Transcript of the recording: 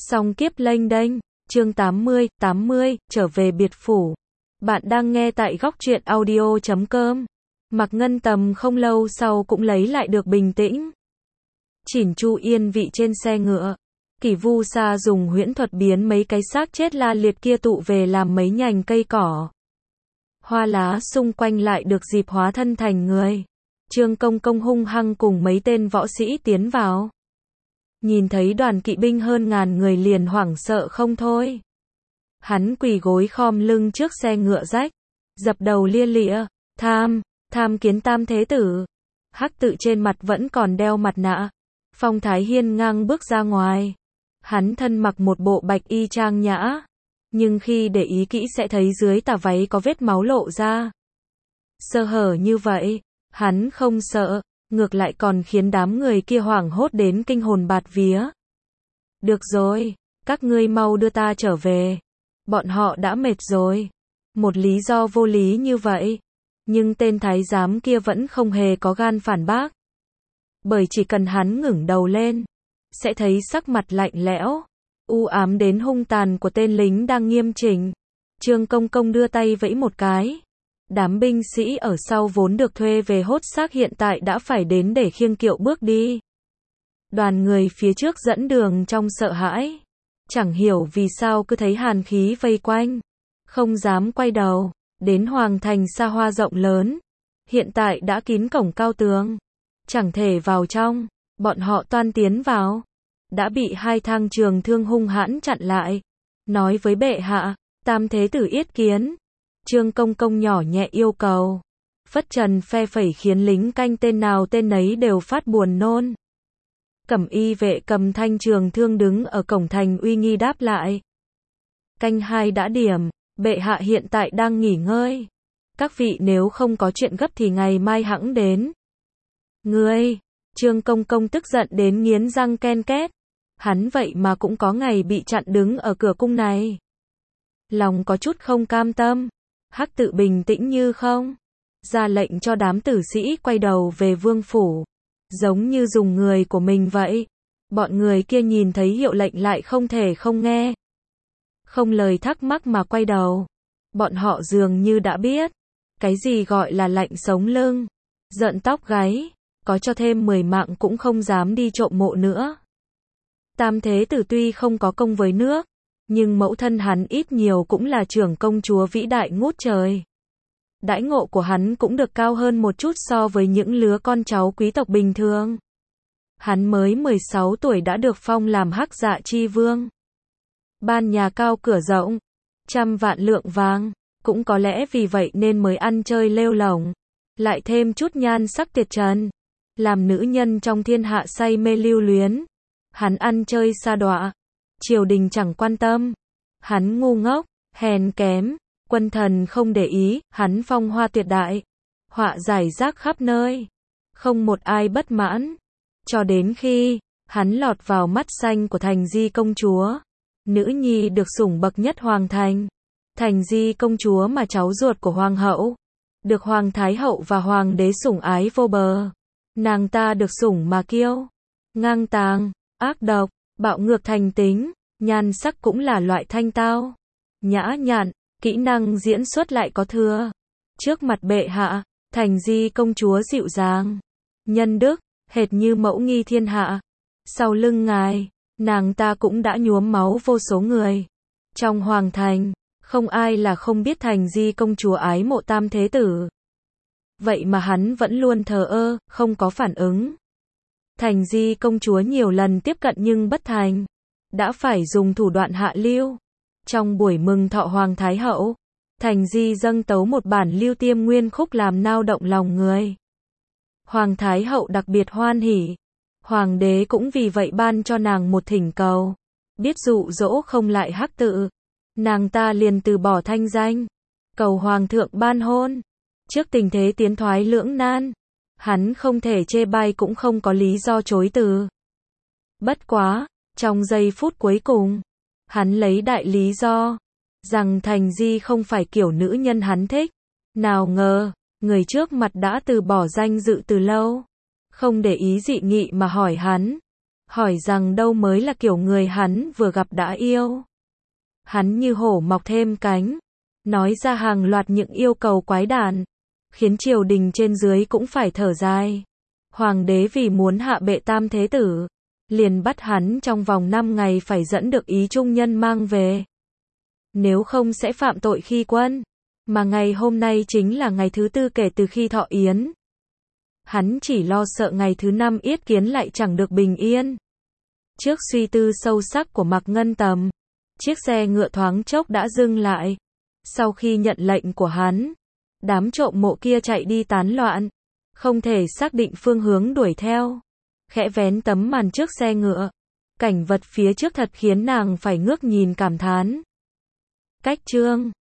Song kiếp lênh đênh, chương 80, trở về biệt phủ. Bạn đang nghe tại góc truyện audio.com. Mạc Ngân Tầm không lâu sau cũng lấy lại được bình tĩnh. Chỉn chu yên vị trên xe ngựa. Kỷ Vu Sa dùng huyễn thuật biến mấy cái xác chết la liệt kia tụ về làm mấy nhành cây cỏ. Hoa lá xung quanh lại được dịp hóa thân thành người. Trương Công Công hung hăng cùng mấy tên võ sĩ tiến vào. Nhìn thấy đoàn kỵ binh hơn ngàn người liền hoảng sợ không thôi. Hắn quỳ gối khom lưng trước xe ngựa rách, dập đầu lia lịa, tham kiến Tam Thế Tử. Hắc Tự trên mặt vẫn còn đeo mặt nạ. Phong Thái hiên ngang bước ra ngoài. Hắn thân mặc một bộ bạch y trang nhã, nhưng khi để ý kỹ sẽ thấy dưới tà váy có vết máu lộ ra. Sơ hở như vậy, hắn không sợ, ngược lại còn khiến đám người kia hoảng hốt đến kinh hồn bạt vía. Được rồi, các ngươi mau đưa ta trở về. Bọn họ đã mệt rồi. Một lý do vô lý như vậy. Nhưng tên thái giám kia vẫn không hề có gan phản bác. Bởi chỉ cần hắn ngẩng đầu lên, sẽ thấy sắc mặt lạnh lẽo, u ám đến hung tàn của tên lính đang nghiêm chỉnh. Trương Công Công đưa tay vẫy một cái. Đám binh sĩ ở sau vốn được thuê về hốt xác hiện tại đã phải đến để khiêng kiệu bước đi. Đoàn người phía trước dẫn đường trong sợ hãi. Chẳng hiểu vì sao cứ thấy hàn khí vây quanh. Không dám quay đầu. Đến hoàng thành xa hoa rộng lớn. Hiện tại đã kín cổng cao tường. Chẳng thể vào trong. Bọn họ toan tiến vào. Đã bị hai thang trường thương hung hãn chặn lại. Nói với bệ hạ, Tam Thế Tử yết kiến. Trương Công Công nhỏ nhẹ yêu cầu. Phất trần phe phẩy khiến lính canh tên nào tên nấy đều phát buồn nôn. Cẩm y vệ cầm thanh trường thương đứng ở cổng thành uy nghi đáp lại. Canh 2 đã điểm, bệ hạ hiện tại đang nghỉ ngơi. Các vị nếu không có chuyện gấp thì ngày mai hẵng đến. Ngươi, Trương Công Công tức giận đến nghiến răng ken két. Hắn vậy mà cũng có ngày bị chặn đứng ở cửa cung này. Lòng có chút không cam tâm. Hắc Tự bình tĩnh như không. Ra lệnh cho đám tử sĩ quay đầu về vương phủ. Giống như dùng người của mình vậy. Bọn người kia nhìn thấy hiệu lệnh lại không thể không nghe. Không lời thắc mắc mà quay đầu. Bọn họ dường như đã biết. Cái gì gọi là lạnh sống lưng. Giận tóc gáy. Có cho thêm 10 mạng cũng không dám đi trộm mộ nữa. Tam Thế Tử tuy không có công với nước. Nhưng mẫu thân hắn ít nhiều cũng là trưởng công chúa vĩ đại ngút trời. Đãi ngộ của hắn cũng được cao hơn một chút so với những lứa con cháu quý tộc bình thường. Hắn mới 16 tuổi đã được phong làm Hắc Dạ Chi Vương. Ban nhà cao cửa rộng, 100 vạn lượng vàng. Cũng có lẽ vì vậy nên mới ăn chơi lêu lổng. Lại thêm chút nhan sắc tuyệt trần. Làm nữ nhân trong thiên hạ say mê lưu luyến. Hắn ăn chơi sa đọa. Triều đình chẳng quan tâm. Hắn ngu ngốc, hèn kém, quân thần không để ý, hắn phong hoa tuyệt đại. Họa giải rác khắp nơi. Không một ai bất mãn. Cho đến khi, hắn lọt vào mắt xanh của Thành Di công chúa. Nữ nhi được sủng bậc nhất hoàng thành. Thành Di công chúa mà cháu ruột của hoàng hậu. Được hoàng thái hậu và hoàng đế sủng ái vô bờ. Nàng ta được sủng mà kiêu. Ngang tàng, ác độc. Bạo ngược thành tính, nhan sắc cũng là loại thanh tao, nhã nhặn, kỹ năng diễn xuất lại có thừa. Trước mặt bệ hạ, Thành Di công chúa dịu dàng, nhân đức, hệt như mẫu nghi thiên hạ. Sau lưng ngài, nàng ta cũng đã nhuốm máu vô số người. Trong hoàng thành, không ai là không biết Thành Di công chúa ái mộ Tam Thế Tử. Vậy mà hắn vẫn luôn thờ ơ, không có phản ứng. Thành Di công chúa nhiều lần tiếp cận nhưng bất thành. Đã phải dùng thủ đoạn hạ lưu. Trong buổi mừng thọ Hoàng Thái Hậu, Thành Di dâng tấu một bản Lưu Tiêm Nguyên khúc làm nao động lòng người. Hoàng Thái Hậu đặc biệt hoan hỉ. Hoàng đế cũng vì vậy ban cho nàng một thỉnh cầu. Biết dụ dỗ không lại Hắc Tự. Nàng ta liền từ bỏ thanh danh. Cầu Hoàng thượng ban hôn. Trước tình thế tiến thoái lưỡng nan. Hắn không thể chê bai cũng không có lý do chối từ. Bất quá, trong giây phút cuối cùng, hắn lấy đại lý do, rằng Thành Di không phải kiểu nữ nhân hắn thích. Nào ngờ, người trước mặt đã từ bỏ danh dự từ lâu. Không để ý dị nghị mà hỏi hắn. hỏi rằng đâu mới là kiểu người hắn vừa gặp đã yêu. Hắn như hổ mọc thêm cánh, nói ra hàng loạt những yêu cầu quái đản, khiến triều đình trên dưới cũng phải thở dài. Hoàng đế vì muốn hạ bệ tam thế tử, liền bắt hắn trong vòng 5 ngày phải dẫn được ý trung nhân mang về. Nếu không sẽ phạm tội khi quân. Mà ngày hôm nay chính là ngày thứ 4 kể từ khi thọ yến. Hắn chỉ lo sợ ngày thứ 5 yết kiến lại chẳng được bình yên. Trước suy tư sâu sắc của Mạc Ngân Tầm, chiếc xe ngựa thoáng chốc đã dừng lại. Sau khi nhận lệnh của hắn, đám trộm mộ kia chạy đi tán loạn, không thể xác định phương hướng đuổi theo. Khẽ vén tấm màn trước xe ngựa, cảnh vật phía trước thật khiến nàng phải ngước nhìn cảm thán. Cách chương